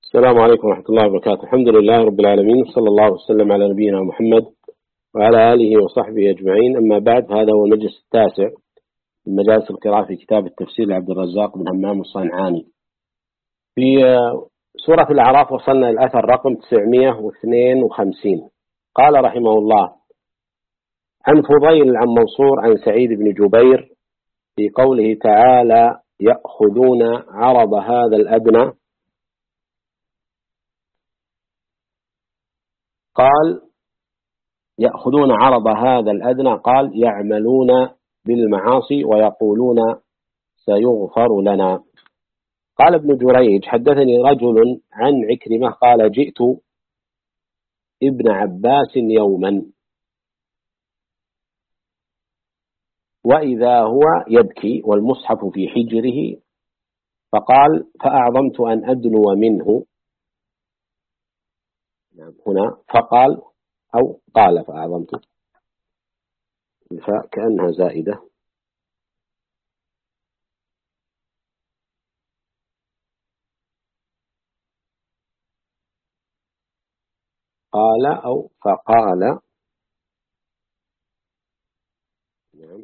السلام عليكم ورحمة الله وبركاته. الحمد لله رب العالمين، صلى الله وسلم على نبينا محمد وعلى آله وصحبه أجمعين. أما بعد، هذا هو المجلس التاسع من مجالس القراءة في كتاب التفسير لعبد الرزاق بن همام الصنعاني. في سورة الأعراف وصلنا الأثر رقم 952. قال رحمه الله: عن فضيل عن منصور عن سعيد بن جبير في قوله تعالى: يأخذون عرض هذا الأدنى. قال: يأخذون عرض هذا الأدنى، قال: يعملون بالمعاصي ويقولون سيغفر لنا. قال ابن جريج: حدثني رجل عن عكرمة قال: جئت ابن عباس يوما وإذا هو يبكي والمصحف في حجره، فقال: فأعظمت أن أدنو منه. هنا فقال أو قال فأعظمت، كأنها زائدة. قال أو فقال. نعم.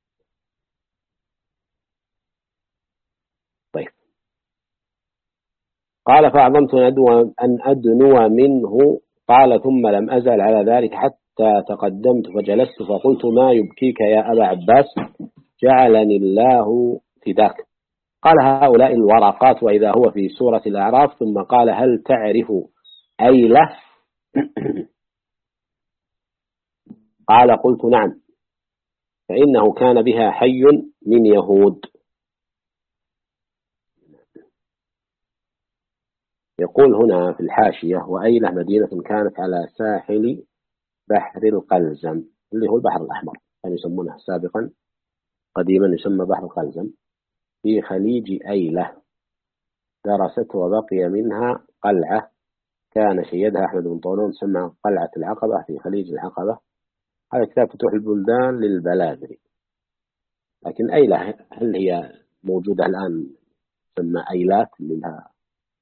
طيب. قال: فأعظمت أن أدنو منه. قال: ثم لم أزل على ذلك حتى تقدمت فجلست فقلت: ما يبكيك يا أبا عباس؟ جعلني الله فداك. قال: هؤلاء الورقات. وإذا هو في سورة الأعراف. ثم قال: هل تعرف أيلة؟ قال: قلت: نعم، فإنه كان بها حي من يهود. يقول هنا في الحاشية: وأيلة مدينة كانت على ساحل بحر القلزم، اللي هو البحر الأحمر، كانوا يسمونه سابقا قديما يسمى بحر القلزم، في خليج أيلة. درست وبقي منها قلعة كان شيدها أحمد بن طولون، سمى قلعة العقبة في خليج العقبة. هذا كتاب فتوح البلدان للبلاذري. لكن أيلة هل هي موجودة الآن؟ تسمى أيلات، منها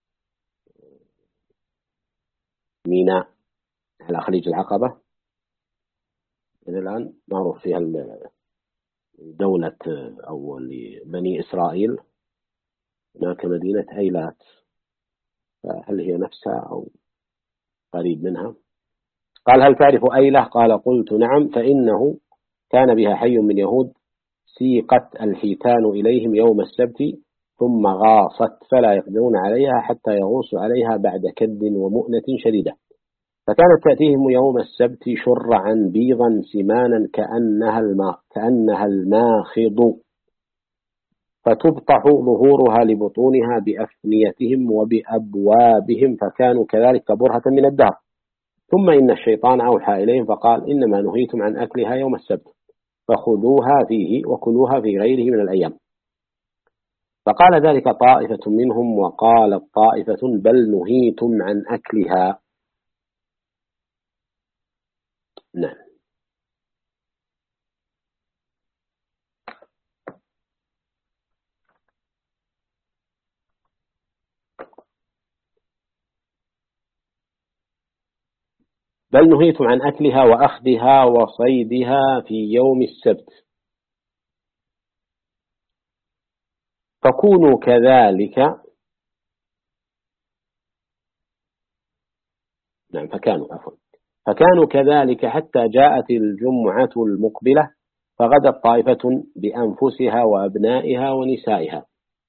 ميناء على خليج العقبة. إلى الآن معروف فيها دولة أو بني إسرائيل، هناك مدينة أيلات، فهل هي نفسها أو قريب منها؟ قال: هل تعرف أيلة؟ قال: قلت: نعم، فإنه كان بها حي من يهود، سيقت الحيتان إليهم يوم السبت ثم غاصت فلا يقدرون عليها حتى يغوصوا عليها بعد كد ومؤنة شديدة، فكانت تأتيهم يوم السبت شرعا بيضا سمانا كأنها الماخض، فتبطح ظهورها لبطونها بأفنيتهم وبأبوابهم، فكانوا كذلك برهة من الدهر. ثم إن الشيطان أوحى إليهم فقال: إنما نهيتم عن أكلها يوم السبت، فخذوها فيه وكلوها في غيره من الأيام. فقال ذلك طائفة منهم، وقالت طائفة: بل نهيتم عن أكلها. نعم. بل نهيتم عن أكلها وأخذها وصيدها في يوم السبت، فكونوا كذلك. نعم. فكانوا كذلك حتى جاءت الجمعة المقبلة، فغدت طائفة بأنفسها وأبنائها ونسائها،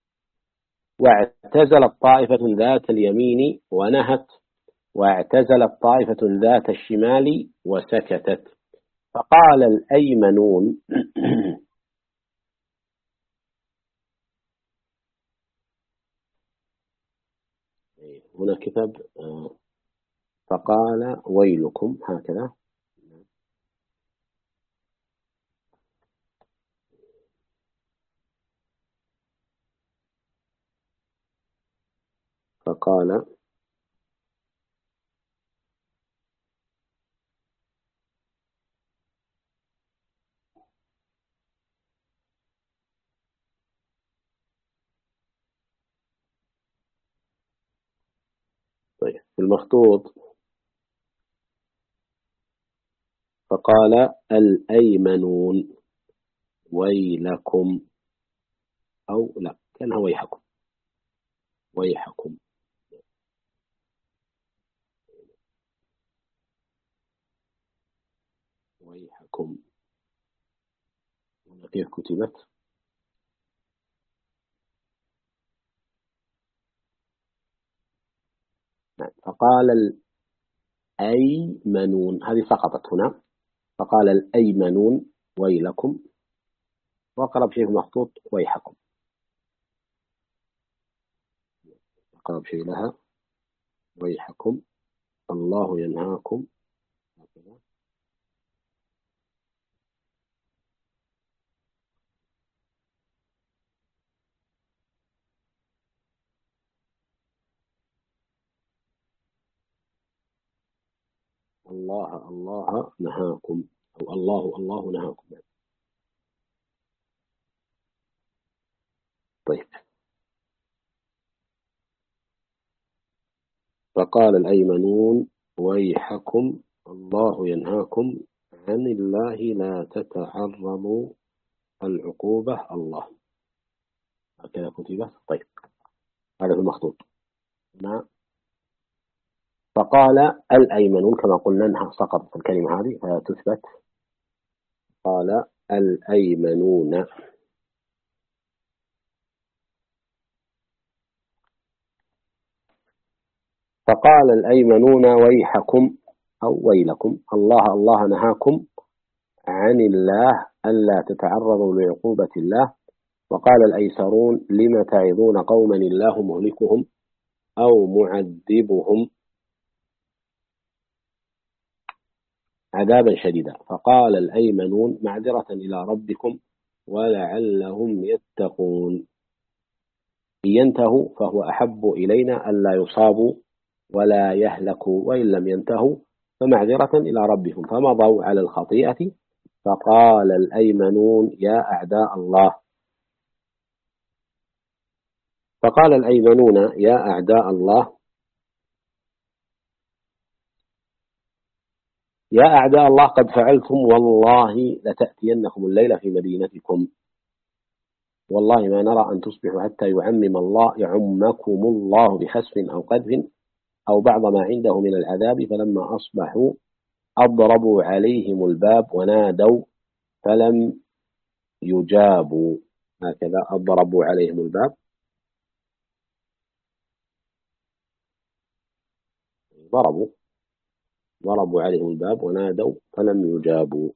واعتزلت طائفة ذات اليمين ونهت، واعتزلت طائفة ذات الشمال وسكتت. فقال الأيمنون: هنا كتاب. فقال ويلكم، هكذا. فقال في المخطوط فقال الأيمنون ويلكم، أو لا كانها ويحكم، ويحكم. ويحكم كيف كتبت؟ نعم. فقال الأيمنون، هذه سقطت هنا، فقال الأيمنون ويلكم، وأقرب شيء في المخطوط ويحكم، أقرب شيء لها ويحكم. الله ينهاكم، الله نهاكم، أو الله نهاكم. طيب. فقال الأيمنون ويحكم الله ينهاكم عن الله لا تتعرضوا العقوبة الله، هكذا كتبت. طيب، هذا في المخطوط. نعم. فقال الأيمنون كما قلنا أنها سقطت الكلمة هذه فتثبت. قال الأيمنون، فقال الأيمنون ويحكم أو ويلكم، الله نهاكم عن الله ألا تتعرضوا لعقوبة الله. وقال الأيسرون لم تعظون قوما الله مهلكهم أو معذبهم عذابا شديدا. فقال الأيمنون معذرة إلى ربكم ولعلهم يتقون، إن ينتهوا فهو أحب إلينا ألا يصابوا ولا يهلكوا، وإن لم ينتهوا فمعذرة إلى ربهم. فمضوا على الخطيئة. فقال الأيمنون يا أعداء الله، فقال الأيمنون يا أعداء الله، يا أعداء الله قد فعلتم والله لتأتينكم الليل في مدينتكم، والله ما نرى أن تصبحوا حتى يعمكم الله بخسف أو قذف أو بعض ما عنده من العذاب. فلما أصبحوا أضربوا عليهم الباب ونادوا فلم يجابوا، هكذا أضربوا عليهم الباب، ضربوا عليهم الباب ونادوا فلم يجابوا.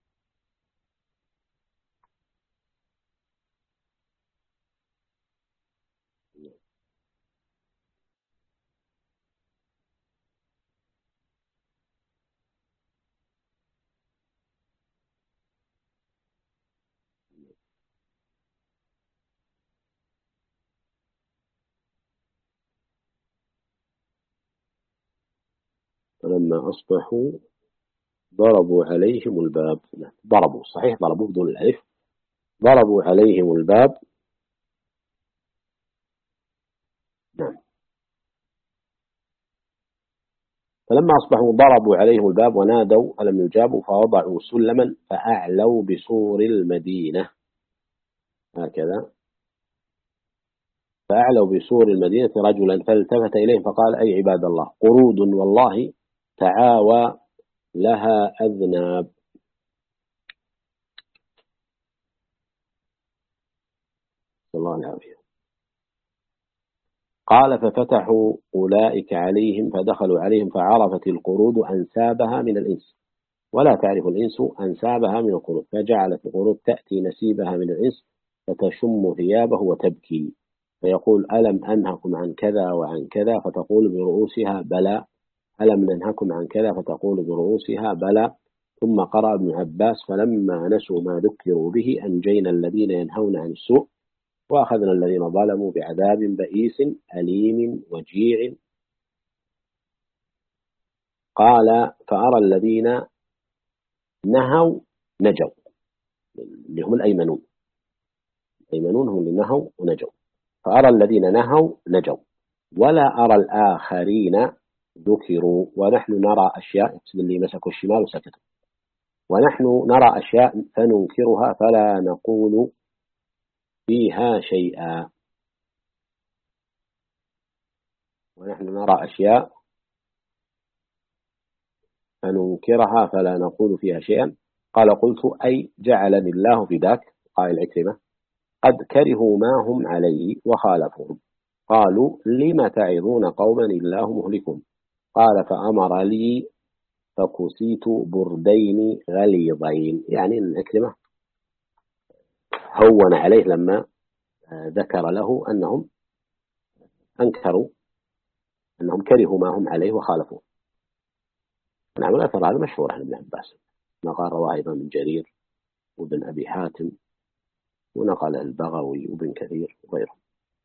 فلما أصبحوا ضربوا عليهم الباب، ضربوا صحيح، ضربوا بدون الألف، ضربوا عليهم الباب. نعم. فلما أصبحوا ضربوا عليهم الباب ونادوا فلم يجابوا فوضعوا سلما فأعلوا بسور المدينة، هكذا، فأعلوا بسور المدينة رجلا فالتفت إليهم فقال أي عباد الله قرود والله تعاوى لها أذناب. الله العافية. قال ففتحوا أولئك عليهم فدخلوا عليهم فعرفت القرود أنسابها من الإنس ولا تعرف الإنس أنسابها من القرود، فجعلت القرود تأتي نسيبها من الإنس فتشم ثيابه وتبكي فيقول ألم أنهكم عن كذا وعن كذا، فتقول برؤوسها بلى، ألم ننهكم عن كذا، فتقول برؤوسها بلى. ثم قرأ ابن عباس فلما نسوا ما ذكروا به أنجينا الذين ينهون عن السوء وأخذنا الذين ظلموا بعذاب بئيس أليم وجيع. قال فأرى الذين نهوا نجوا، اللي هم الأيمنون هم اللي نهوا ونجوا، فأرى الذين نهوا نجوا ولا أرى الآخرين ذكروا ونحن نرى أشياء، اللي مسكوا الشمال وسكتوا، ونحن نرى أشياء فننكرها فلا نقول فيها شيئا. ونحن نرى أشياء فننكرها فلا نقول فيها شيئا. قال قلت أي جعلني الله في ذاك. قال عكرمة قد كرهوا ما هم عليه وخالفهم. قالوا لم تعظون قوما الله مهلكهم. قال فأمر لي فكسيت بردين غليظين، يعني أن عكرمة هون عليه لما ذكر له أنهم أنكروا، أنهم كرهوا ما هم عليه وخالفوا. نعم، الأثر هذا مشهور عن ابن عباس، نقل رواه أيضا من جرير وابن أبي حاتم، ونقل البغوي وابن كثير وغيره.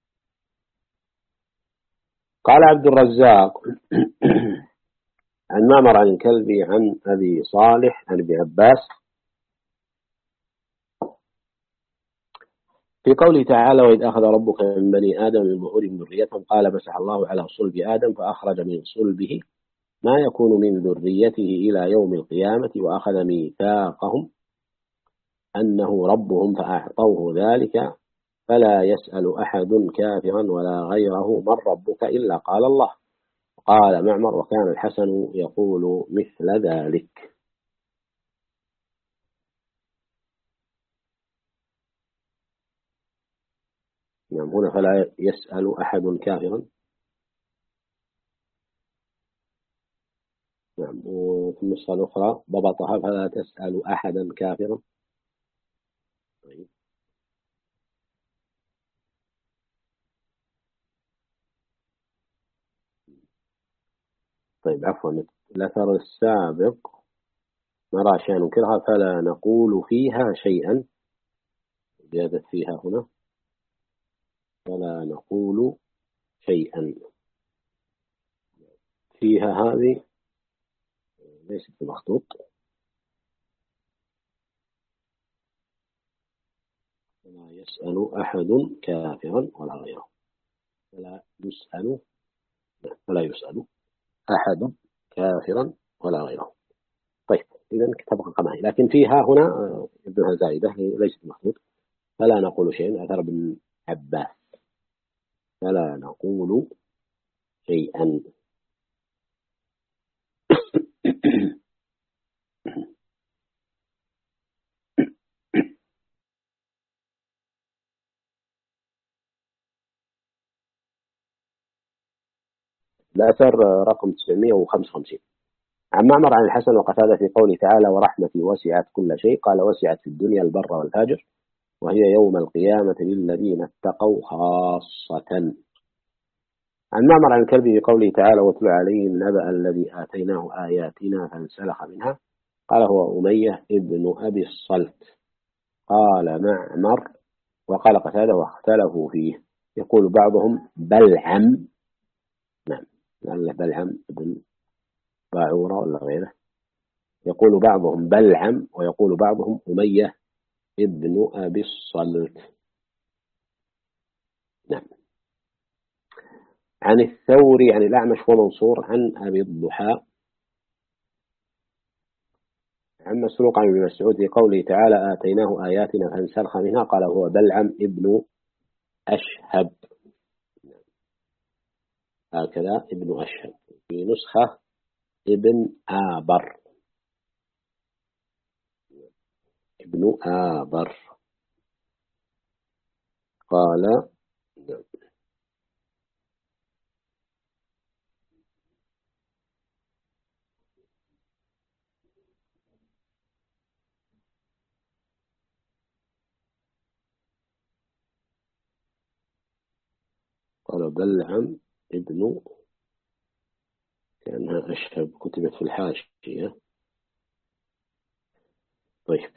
قال عبد الرزاق عن معمر عن الكلبي عن أبي صالح عن ابن عباس في قوله تعالى وإذ أخذ ربك من بني آدم من ظهورهم ذريتهم قال مسح الله على صلب آدم فأخرج من صلبه ما يكون من ذريته إلى يوم القيامة وأخذ ميثاقهم أنه ربهم فأعطوه ذلك فلا يسأل أحد كافرا ولا غيره من ربك إلا قال الله. قال معمر وكان الحسن يقول مثل ذلك. نعم، هنا فلا يسأل أحد كافرا. نعم، وفي النسخة الأخرى ضبطها فلا تسأل أحدا كافرا. طيب. طيب عفوا، الأثر السابق نرى أشياء ننكرها فلا نقول فيها شيئا، زيادة فيها هنا فلا نقول شيئا. فيها هذه ليست بمخطوط. فلا يسأل أحد كافرا ولا غيره. فلا يسأل أحد كافرا ولا غيره. طيب، إذا تبقى قمعي، لكن فيها هنا ابنها زائدة ليست مخطوط. فلا نقول شيئا أثر ابن عباس فلا نقول شيئا. الأثر رقم 955 عن معمر عن الحسن وقتادة في قوله تعالى ورحمتي وسعت كل شيء. قال وسعت في الدنيا البر والفاجر وهي يوم القيامة للذين اتقوا خاصة. عن معمر عن الكلبي في قوله تعالى واتل عليهم نبأ الذي آتيناه آياتنا فانسلخ منها. قال هو أمية ابن أبي الصلت. قال معمر وقال قتادة واختلفوا فيه، يقول بعضهم بلعم. نعم، لعل بلعم ابن باعورة ولا غيره. يقول بعضهم بلعم ويقول بعضهم أمية ابن أبي الصلت. نعم. عن الثوري عن الأعمش ومنصور عن أبي الضحى عن مسروق عن ابن مسعود في قوله تعالى آتيناه آياتنا فانسلخ منها. قال هو بلعم ابن أشهب. هكذا ابن أشهب، في نسخة ابن آبر. ابن آبر قال قال بلعم ابن، كأنها أشهب كتبت في الحاشية. طيب،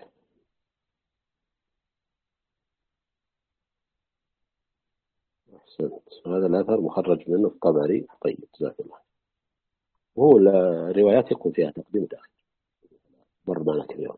أحسنت، هذا الأثر مخرج منه الطبري. طيب، جزاك الله. هو الروايات يكون فيها تقديم وتأخير، مر معنا كثيرا.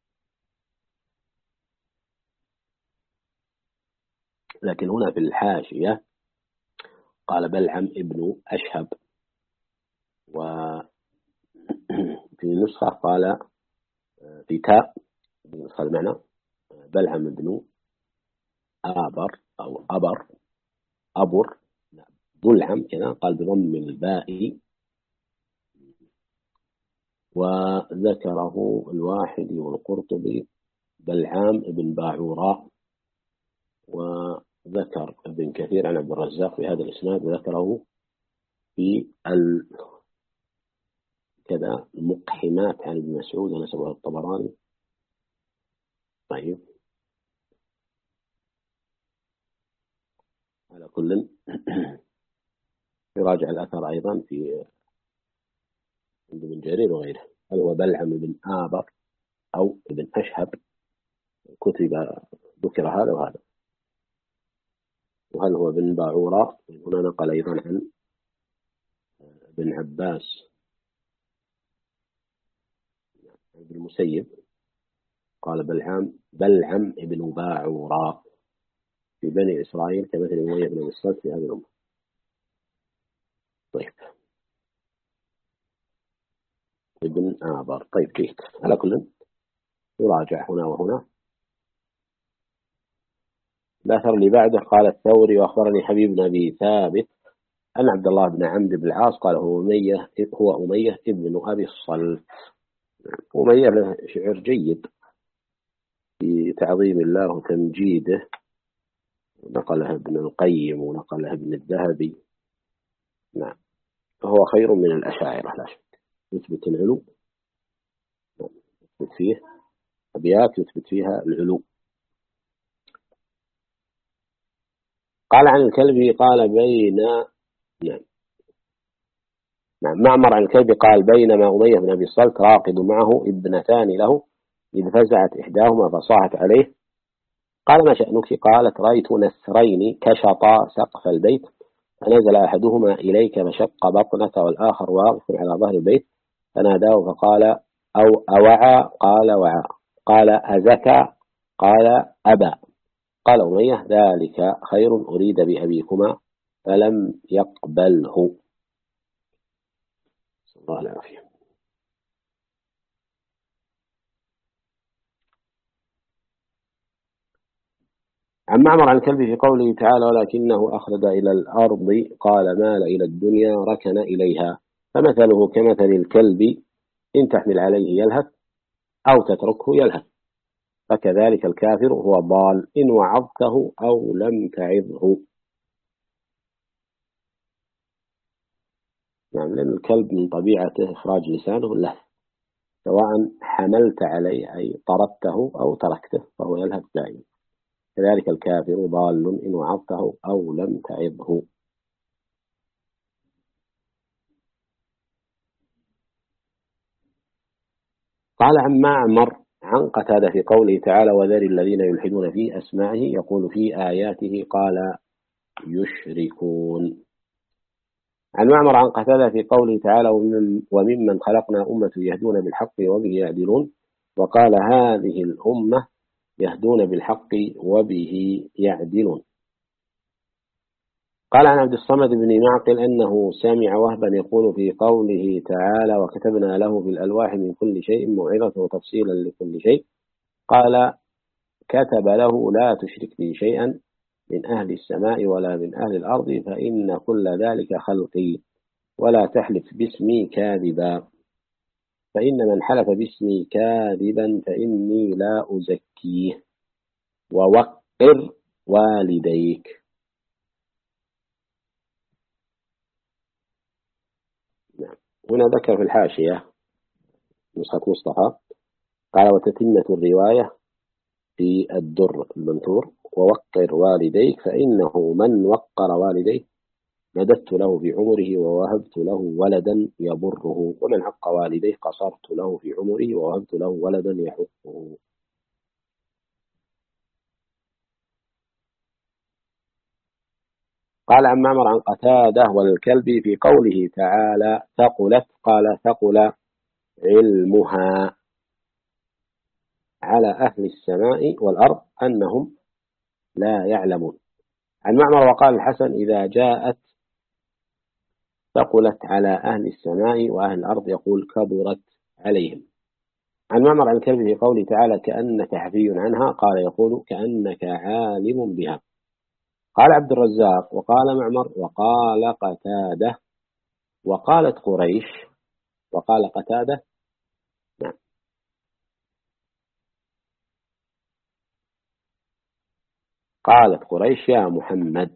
لكن هنا في الحاشية قال بلعم ابن أشهب. وفي نسخة قال في تاء نسخة المعنى بلعم بن آبر أو أبر بلعم كذا، قال بضم الباء. وذكره الواحدي والقرطبي بلعام بن باعوراء، وذكر ابن كثير عن عبد الرزاق في هذا الإسناد، وذكره في كذا المقحمات عن ابن مسعود ونسبه الطبراني. طيب، على كل يراجع الأثر أيضا في عند ابن جرير وغيره. هل هو بلعم بن آبر أو ابن أشهب؟ كتب ذكر هذا وهذا. وهل هو بن باعوراء؟ هنا نقل أيضا عن ابن عباس ابن المسيب قال بلعم ابن باعوراء في بني إسرائيل كمثل أمية بن الصلت في هذه الأمة. طيب، ابن آبر. طيب جيد. على كل يراجع هنا وهنا. الأثر اللي بعده قال الثوري وأخبرني حبيب بن أبي ثابت أن عبد الله بن عمرو بن العاص قال هو أمية ابن أبي الصلت. أمية له شعر جيد في تعظيم الله وتمجيده، نقله ابن القيم ونقله ابن الذهبي. نعم، هو خير من الأشاعرة لا شك. يثبت العلو، يثبت فيه أبيات يثبت فيها العلو. قال عن الكلبي قال نعم معمر عن الكلبي قال بينما أمية بن أبي الصلت راقد معه ابنتان له إذ فزعت إحداهما فصاحت عليه قال ما شأنك؟ قالت رأيت نسرين كشطا سقف البيت فنزل أحدهما إليك فشق بطنك والآخر واقف على ظهر البيت فناداه فقال أوعى؟ قال وعى. قال أزكى؟ قال أبى. قال أمية ذلك خير أريد بأبيكما فلم يقبله. صلى الله عليه وسلم. عن معمر عن الكلب في قوله تعالى ولكنه أخلد إلى الأرض قال مال إلى الدنيا ركن إليها فمثله كمثل الكلب إن تحمل عليه يلهث أو تتركه يلهث فكذلك الكافر هو ضال إن وعظته أو لم تعظه. يعني لأن الكلب من طبيعته إخراج لسانه اللهث، سواء حملت عليه أي طردته أو تركته فهو يلهث دائما. كذلك الكافر ضال إن وعظته أو لم تعظه. قال عن معمر عن قتادة في قوله تعالى وذر الذين يلحدون في أسمائه يقول في آياته قال يشركون. عن معمر عن قتادة في قوله تعالى وممن خلقنا أمة يهدون بالحق وبه يعدلون وقال هذه الأمة يهدون بالحق وبه يعدلون. قال عن عبد الصمد بن معقل أنه سمع وهبا يقول في قوله تعالى وكتبنا له في الألواح من كل شيء موعظة وتفصيلا لكل شيء قال كتب له لا تشرك بي شيئا من أهل السماء ولا من أهل الأرض فإن كل ذلك خلقي ولا تحلف باسمي كاذبا فإن من حلف باسمي كاذبا فإني لا أزكيه ووقر والديك. هنا ذكر في الحاشية نسخة مصطفى قال وتتمة الرواية في الدر المنثور ووقر والديك فإنه من وقر والديه مددت له في عمره ووهبت له ولدا يبره ومن عق والديه قصرت له في عمره ووهبت له ولدا يحقه. قال عن معمر عن قتادة والكلب في قوله تعالى ثقلت قال ثقل علمها على أهل السماء والأرض أنهم لا يعلمون. عن معمر وقال الحسن إذا جاءت ثقلت على أهل السماء وأهل الأرض يقول كبرت عليهم. عن معمر عن الكلب في قوله تعالى كأنك حفي عنها قال يقول كأنك عالم بها. قال عبد الرزاق وقال معمر وقال قتادة وقالت قريش وقال قتادة. نعم. قالت قريش يا محمد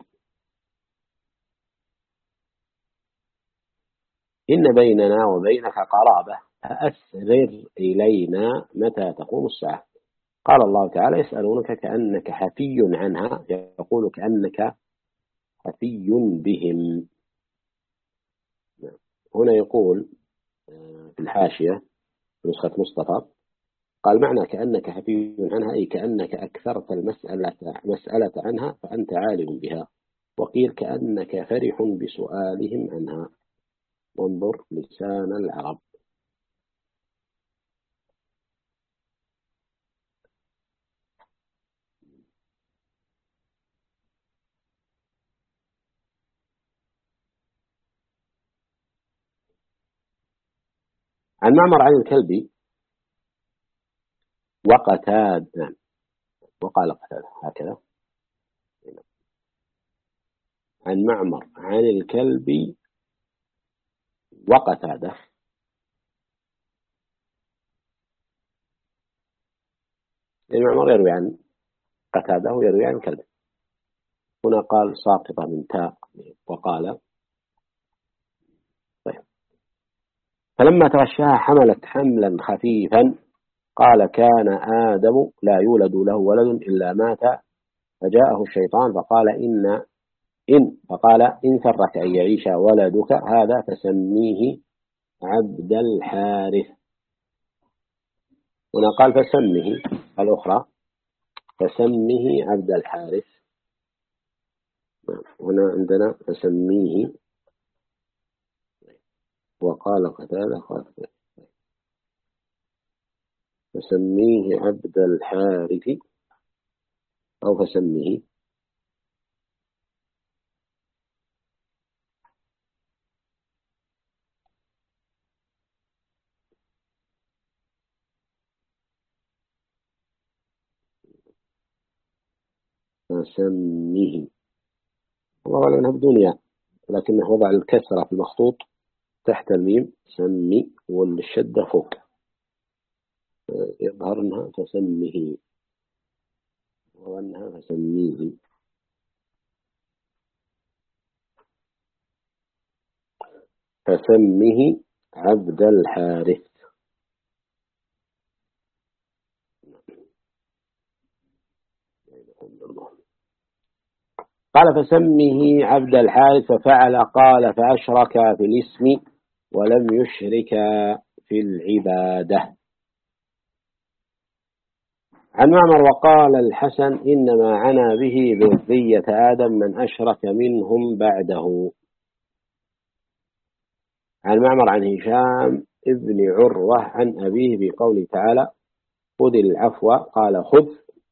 إن بيننا وبينك قرابة فأسرر إلينا متى تقوم الساعة. قال الله تعالى يسألونك كأنك حفي عنها يقول كأنك حفي بهم. هنا يقول في الحاشية في نسخة مصطفى قال معنى كأنك حفي عنها أي كأنك أكثرت المسألة عنها فأنت عالم بها. وقيل كأنك فرح بسؤالهم عنها. وانظر لسان العرب. عن معمر عن الكلبي وقتاد. نعم. وقال قتاد هكذا. عن معمر عن الكلبي وقتادة. معمر يروي عن قتادة ويروي عن الكلبي. هنا قال ساقطة من تاء وقال. طيب. فلما تغشاها حملت حملا خفيفا قال كان آدم لا يولد له ولد إلا مات فجاءه الشيطان فقال إن سرك أن يعيش ولدك هذا فسميه عبد الحارث. هنا قال فسمه الأخرى فسمه عبد الحارث. هنا عندنا فسميه وقال قتادة فسميه عبد الحارث أو فسميه. فسميه والله أعلم أنها بدون ياء لكنه وضع الكسرة في المخطوط تحت الميم سمي والشدة فوق يظهر أنها فسمه وأنها فسميه. فسمه عبد الحارث. قال فسمه عبد الحارث ففعل قال فأشرك في الاسم ولم يشرك في العبادة. عن معمر وقال الحسن إنما عنا به ذرية آدم من أشرك منهم بعده. عن معمر عن هشام ابن عروة عن أبيه بقوله تعالى خذ العفو قال خذ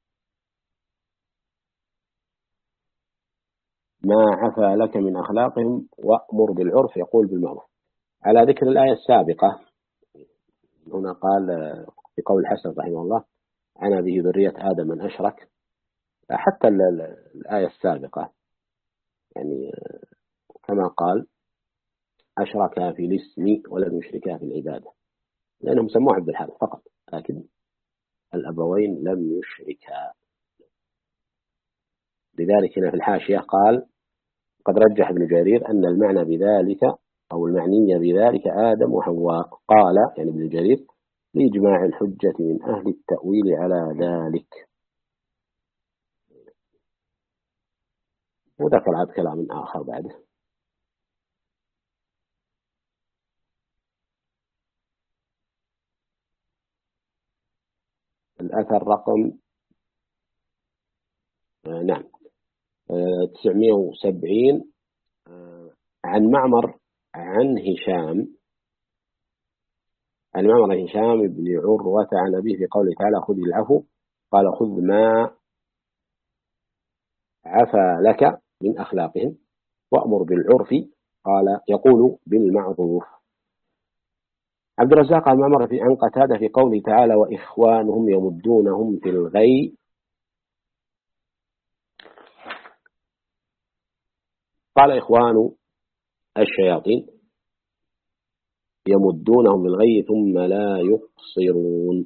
ما عفا لك من أخلاقهم وأمر بالعرف يقول بالمعروف. على ذكر الآية السابقة هنا قال في قول الحسن رحمه الله عنا به ذرية آدم من أشرك. حتى الآية السابقة يعني كما قال أشرك في الاسم ولم يشركا في العبادة لأنهم سموه عبد الحارث فقط لكن الأبوين لم يشركا. لذلك هنا في الحاشية قال قد رجح ابن جرير أن المعنى بذلك أو المعني بذلك آدم وحواء. قال يعني ابن جرير لإجماع الحجة من أهل التأويل على ذلك. وذكر عاد كلام آخر بعده. الأثر رقم نعم 970 عن معمر عن هشام بن عروة عن أبيه في قوله تعالى خذ العفو قال خذ ما عفا لك من أخلاقهم وأمر بالعرف قال يقول بالمعروف. عبد الرزاق عن معمر عن قتادة في قوله تعالى وإخوانهم يمدونهم في الغي، قال إخوان الشياطين يمدونهم في الغي ثم لا يقصرون.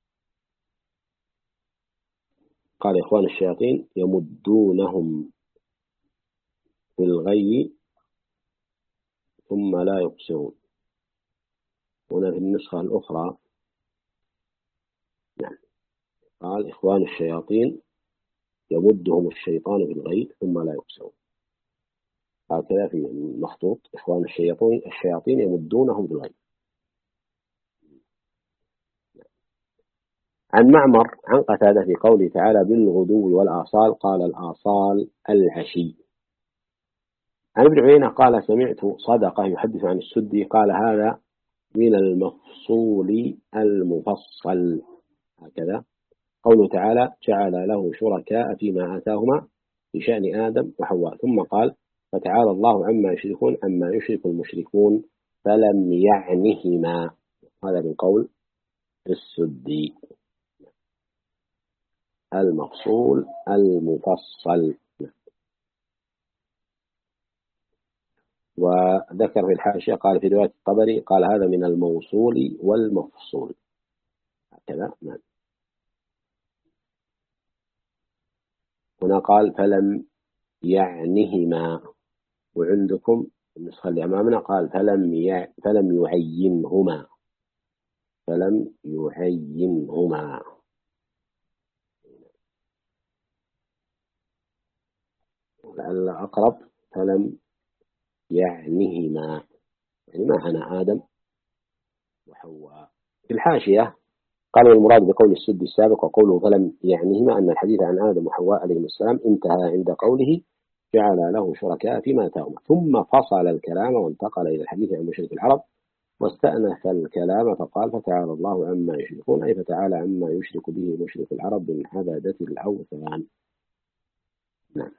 قال إخوان الشياطين يمدونهم في الغي ثم لا يقصرون. هنا في النسخة الأخرى يعني قال إخوان الشياطين يمدهم الشيطان في الغي ثم لا يقصرون، هكذا في المخطوط إخوان الشياطين يمدونهم في الغي. عن معمر عن قتادة في قوله تعالى بالغدو والآصال، قال الآصال العشي. عن ابن عيينة قال سمعت صدقة يحدث عن السدي قال هذا من المفصول المفصل، هكذا قوله تعالى جعل له شركاء فيما آتاهما في شأن آدم وحواء، ثم قال فتعالى الله عما يشرك المشركون فلم يعنهما. هذا من قول السدي المفصول المفصل. وذكر في الحاشية قال في رواية الطبري قال هذا من الموصول والمفصول، هكذا. هنا قال فلم يعنهما، وعندكم النسخة اللي أمامنا قال فلم يعينهما، فلم يعينهما. لعل أقرب فلم يعنهما، يعني ما هنا آدم وحواء. في الحاشية قالوا المراد بقول السد السابق وقوله فلم يعنهما أن الحديث عن آدم وحواء عليهم السلام انتهى عند قوله جعل له شركاء فيما آتاهما، ثم فصل الكلام وانتقل إلى الحديث عن مشرك العرب واستأنف الكلام فقال فتعالى الله عما يشركون، أي فتعالى عما يشرك به مشرك العرب من عبادة الأوثان. نعم.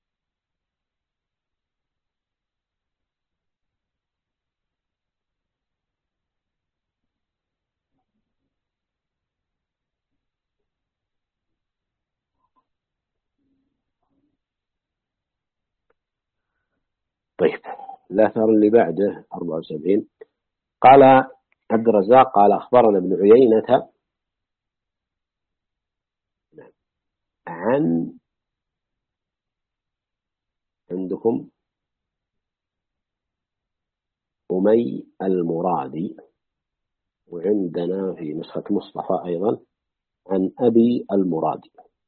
طيب الأثر اللي بعده 74 قال عبد الرزاق قال أخبرنا ابن عيينة عن عندكم أمي المرادي، وعندنا في نسخة مصطفى أيضا عن أبي المرادي.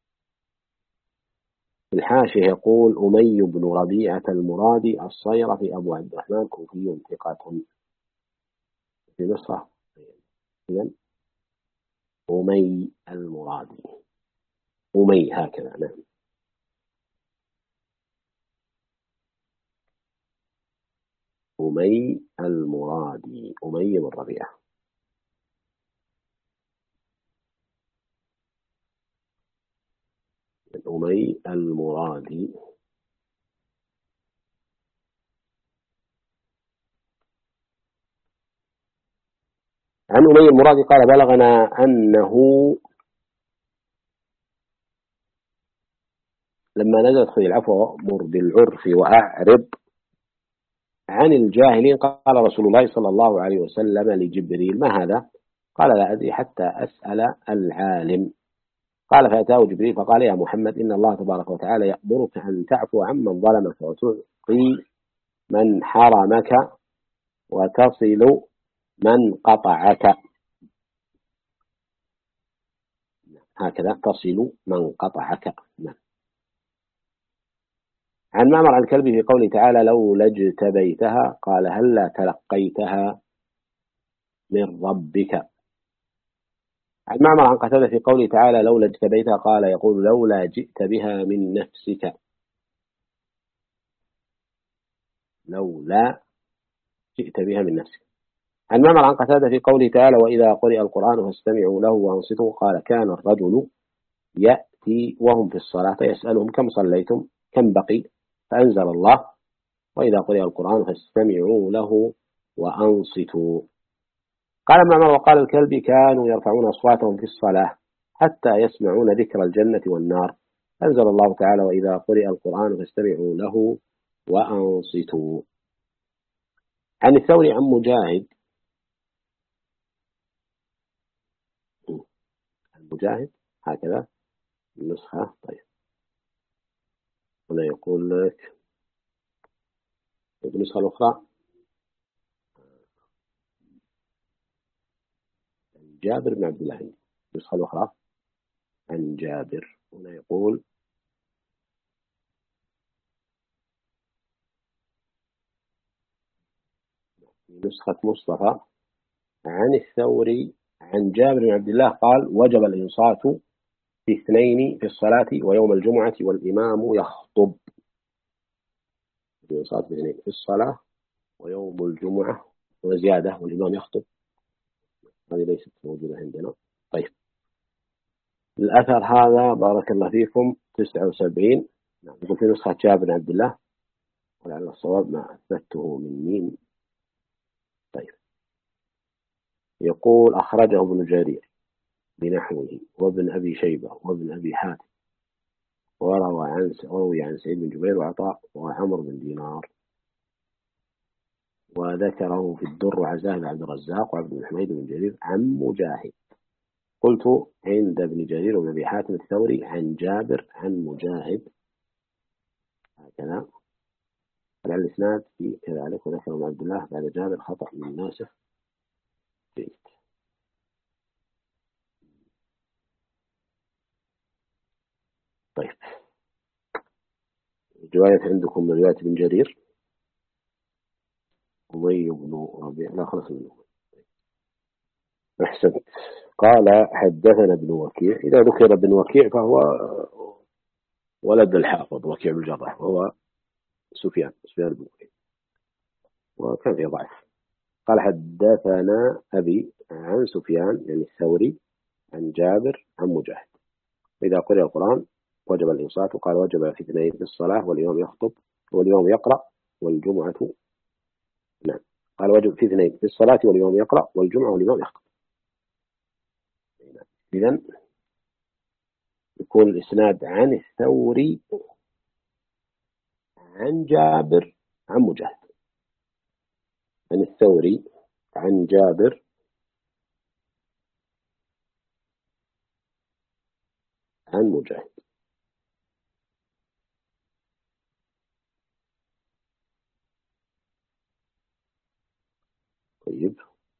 في الحاشية يقول أمي بن ربيعة المرادي الصيرفي أبو عبد الرحمن كوفي ثقة في مصر. إذن أمي المرادي، أمي هكذا. نعم. أمي المرادي أمي بن ربيعة. أمي المرادي عن أمي المرادي قال بلغنا أنه لما نزلت خذ العفو مر بالعرف وأعرض عن الجاهلين قال رسول الله صلى الله عليه وسلم لجبريل ما هذا؟ قال لا أدري حتى أسأل العالم. قال فأتاه جبريل فقال يا محمد إن الله تبارك وتعالى يأمرك أن تعفو عمن ظلمك وتعطي من حرمك وتصل من قطعك، هكذا تصل من قطعك. نعم. عن معمر عن الكلبي في قوله تعالى لولا اجتبيتها قال هلا تلقيتها من ربك. عن معمر عن قتادة في قوله تعالى لولا اجتبيتها قال يقول لولا جئت بها من نفسك، لولا جئت بها من نفسك. عن معمر عن قتادة في قوله تعالى وإذا قرئ القرآن فاستمعوا له وانصتوا قال كان الرجل يأتي وهم في الصلاة فيسألهم كم صليتم كم بقي، فأنزل الله وإذا قرئ القرآن فاستمعوا له وأنصتوا. قال ابن عمر وقال الكلبي كانوا يرفعون أصواتهم في الصلاة حتى يسمعون ذكر الجنة والنار. أنزل الله تعالى وإذا قرئ القرآن فاستمعوا له وأنصتوا. عن الثوري عن مجاهد، المجاهد هكذا النسخة. طيب هنا يقول لك النسخة الأخرى عن جابر بن عبد الله، النسخة الأخرى عن جابر. هنا يقول نسخة مصطفى عن الثوري عن جابر بن عبد الله قال وجب الإنصات في اثنين في الصلاة ويوم الجمعة والإمام يخطب. الإنصات في اثنين في الصلاة ويوم الجمعة وزيادة والإمام يخطب، هذه ليست موجودة عندنا. طيب الأثر هذا بارك الله فيكم 79. يقول في نسخة جابر بن عبد الله ولعل الصواب ما أثبته من مين. طيب يقول أخرجه ابن جرير بنحوه وابن أبي شيبة وابن أبي حاتم وروي عن سعيد بن جبير وعطاء وعمر بن دينار، وذكره في الدر وعزاه عبد الرزاق وعبد الحميد بن جرير عن مجاهد. قلت عند ابن جرير وابن أبي حاتم الثوري عن جابر عن مجاهد هكذا. على الإسناد في كذلك وذكر ابن عبد الله بعد جابر خطأ من ناسخ. طيب رواية عندكم من رواية ابن جرير أمي بن ربيع، لا خلص منه. أحسنت. قال حدثنا ابن وكيع. إذا ذكر ابن وكيع فهو ولد الحافظ وكيع بن الجراح وهو سفيان بن وكيع وكان في ضعف. قال حدثنا أبي عن سفيان يعني الثوري عن جابر عن مجاهد إذا قرئ القرآن وجب الإنصات. وقال وجب في اثنين في الصلاة واليوم يخطب واليوم يقرأ والجمعة. نعم قال وجب في اثنين في الصلاة واليوم يقرأ والجمعة واليوم يخطب. إذن يكون الإسناد عن الثوري عن جابر عن مجاهد، عن الثوري عن جابر عن مجاهد. طيب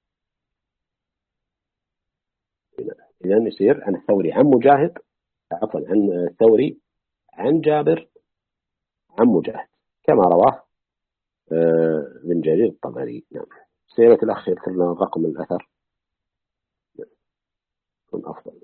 إذن يصير عن الثوري عن مجاهد، عفوا عن الثوري عن جابر عن مجاهد كما رواه ابن جرير الطبري. نعم سيرة الأخ يذكر لنا رقم الأثر يكون أفضل.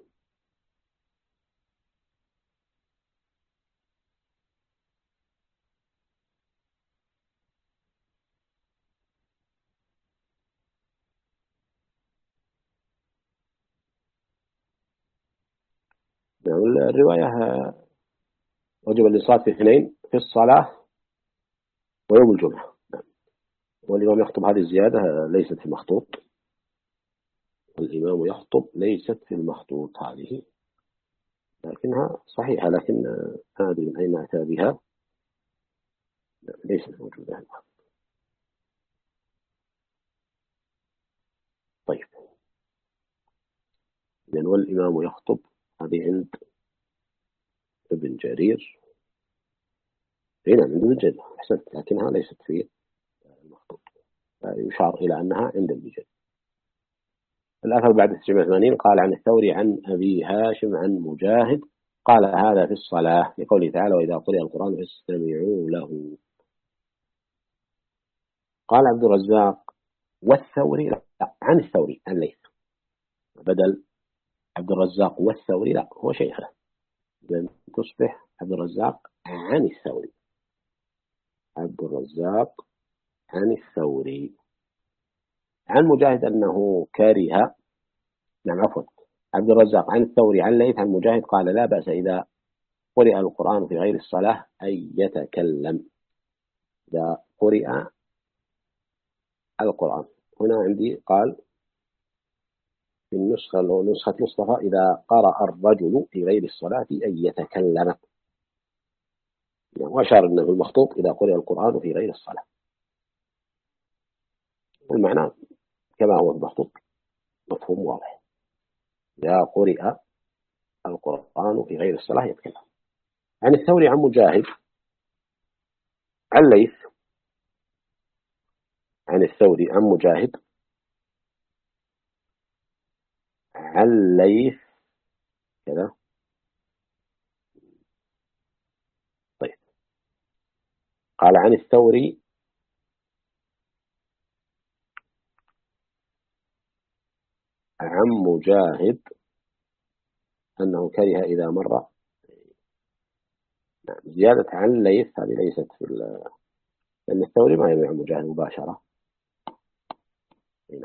نعم الرواية وجب الإنصات في اثنين في الصلاة ويوم الجمعة. نعم والإمام يخطب، هذه الزيادة ليست في المخطوط، الإمام يخطب ليست في المخطوط هذه، لكنها صحيحة، لكن هذه من أين أتى بها ليست موجودة هنا. طيب إذن والإمام يخطب هذه عند ابن جرير. هنا عند ابن جرير أحسنت، لكنها ليست في المخطوط، يشار إلى أنها عند ابن جرير. الأثر بعد 89 قال عن الثوري عن أبي هاشم عن مجاهد قال هذا في الصلاة لقوله تعالى وإذا قرئ القرآن فاستمعوا له. قال عبد الرزاق والثوري لا، عن الثوري عن ليث، بدل عبد الرزاق والثوري لا هو شيخه، إذن تصبح عبد الرزاق عن الثوري، عبد الرزاق عن الثوري عن مجاهد أنه كره. نعم عفوا عبد الرزاق عن الثوري عن ليث عن مجاهد قال لا بأس إذا قرئ القرآن في غير الصلاة أن يتكلم. إذا قرئ القرآن. هنا عندي قال في النسخة نسخة مصطفى إذا قرأ الرجل في غير الصلاة أن يتكلم، وأشار أنه المخطوط إذا قرئ القرآن في غير الصلاة، والمعنى كما هو المخطوط مفهوم واضح. إذا قرئ القرآن في غير الصلاة يتكلم. عن الثوري عن مجاهد عن ليث، عن الثوري عن مجاهد عن ليث كذا. طيب قال عن الثوري عن مجاهد أنه كره إذا مر. نعم. زيادة عن ليث هذه ليست في لأن الثوري ما يروي عن مجاهد مباشرة. نعم.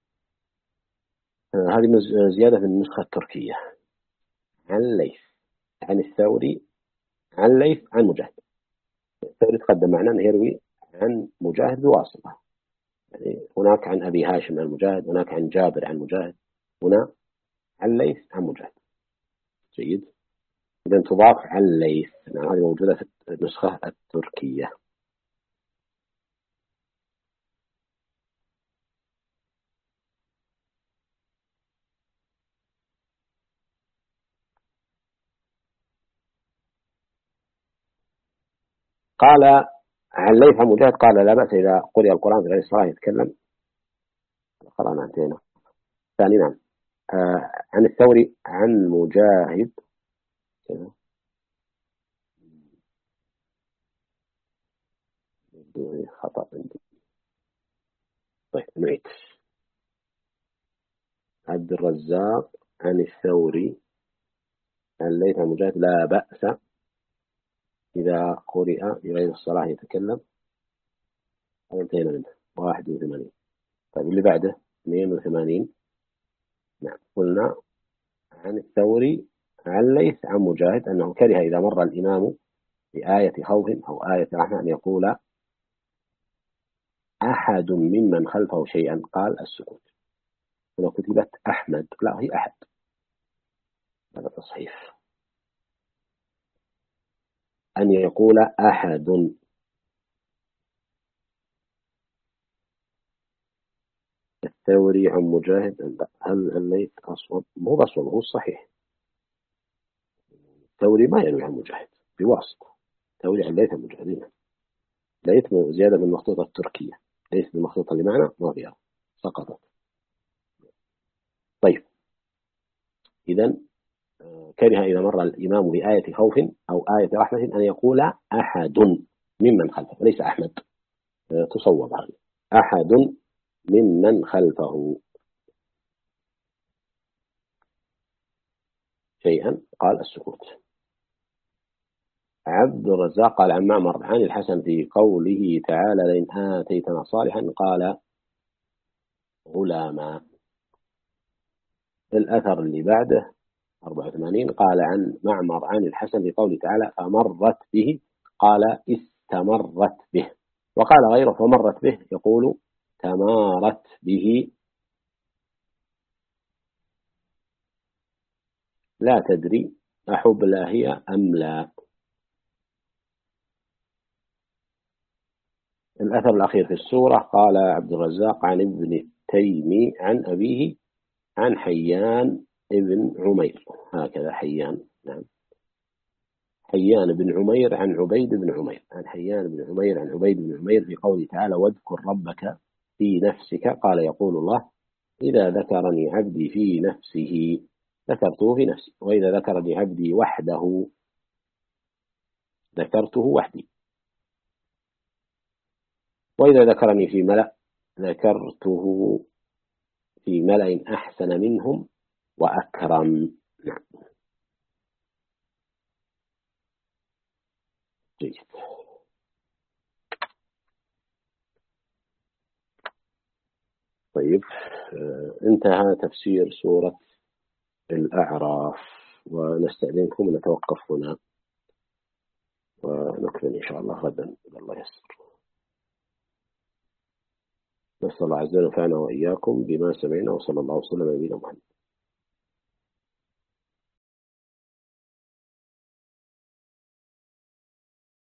هذه زيادة في النسخة التركية. عن ليث عن الثوري عن ليث عن مجاهد. الثوري تقدم معنا أنه يروي عن مجاهد بواسطة، يعني هناك عن أبي هاشم عن مجاهد، هناك عن جابر عن مجاهد، هنا عن ليث عن مجاهد. جيد. إذا تضاف عن ليث. نعم. هذه موجودة في النسخة التركية. قال عن ليث عن مجاهد قال لا بأس إذا قرئ القرآن في غير الصلاة يتكلم. قرأنا انتهينا. ثاني. نعم. عن الثوري عن مجاهد كذا. خطأ عندي. طيب نعيد. عبد الرزاق عن الثوري عن ليث عن مجاهد لا بأس إذا قرئ في غير الصلاة يتكلم. انتهينا منه. 81. طيب اللي بعده 82. نعم. قلنا عن الثوري عن ليث عن مجاهد أنه كره إذا مر الإمام بآية خوف أو آية رحمة أن يقول أحد ممن خلفه شيئا قال السكوت. لو كتبت أحمد لا هي أحد، هذا تصحيف. أن يقول أحد. الثوري عن مجاهد هل الليث أصوب؟ مو أصوب، هو الصحيح. الثوري ما يروي عن مجاهد بواسطة. الثوري عن ليث عن مجاهد. ليث زيادة من المخطوطة التركية، ليس المخطوطة اللي معنا ما فيها، سقطت. طيب إذا كره إذا مر الإمام بآية خوف أو آية رحمة أن يقول أحد ممن خلفه، ليس أحمد. تصوب هذه أحد ممن خلفه شيئا قال السكوت. عبد الرزاق قال عن معمر عن الحسن في قوله تعالى لئن آتيتنا صالحا قال غلاما. الأثر اللي بعده 84 قال عن معمر عن الحسن في قوله تعالى فمرت به قال استمرت به. وقال غيره فمرت به يقول تمارت به لا تدري أحبلى هي أم لا. الأثر الأخير في السورة قال عبد الرزاق عن ابن التيمي عن أبيه عن حيان ابن عمير. هكذا حيان. نعم. حيان بن عمير عن عبيد بن عمير عن حيان بن عمير عن عبيد بن عمير في قوله تعالى واذكر ربك في نفسك قال يقول الله إذا ذكرني عبدي في نفسه ذكرته في نفسي وإذا ذكرني عبدي وحده ذكرته وحدي وإذا ذكرني في ملأ ذكرته في ملأ أحسن منهم وأكرم. نعم. جيد. طيب انتهى تفسير سورة الأعراف، ونستأذنكم نتوقف هنا ونكمل إن شاء الله غدا إذا الله يسر. نسأل الله عز وجل ينفعنا وإياكم بما سمعنا، وصلى الله وسلم على نبينا محمد.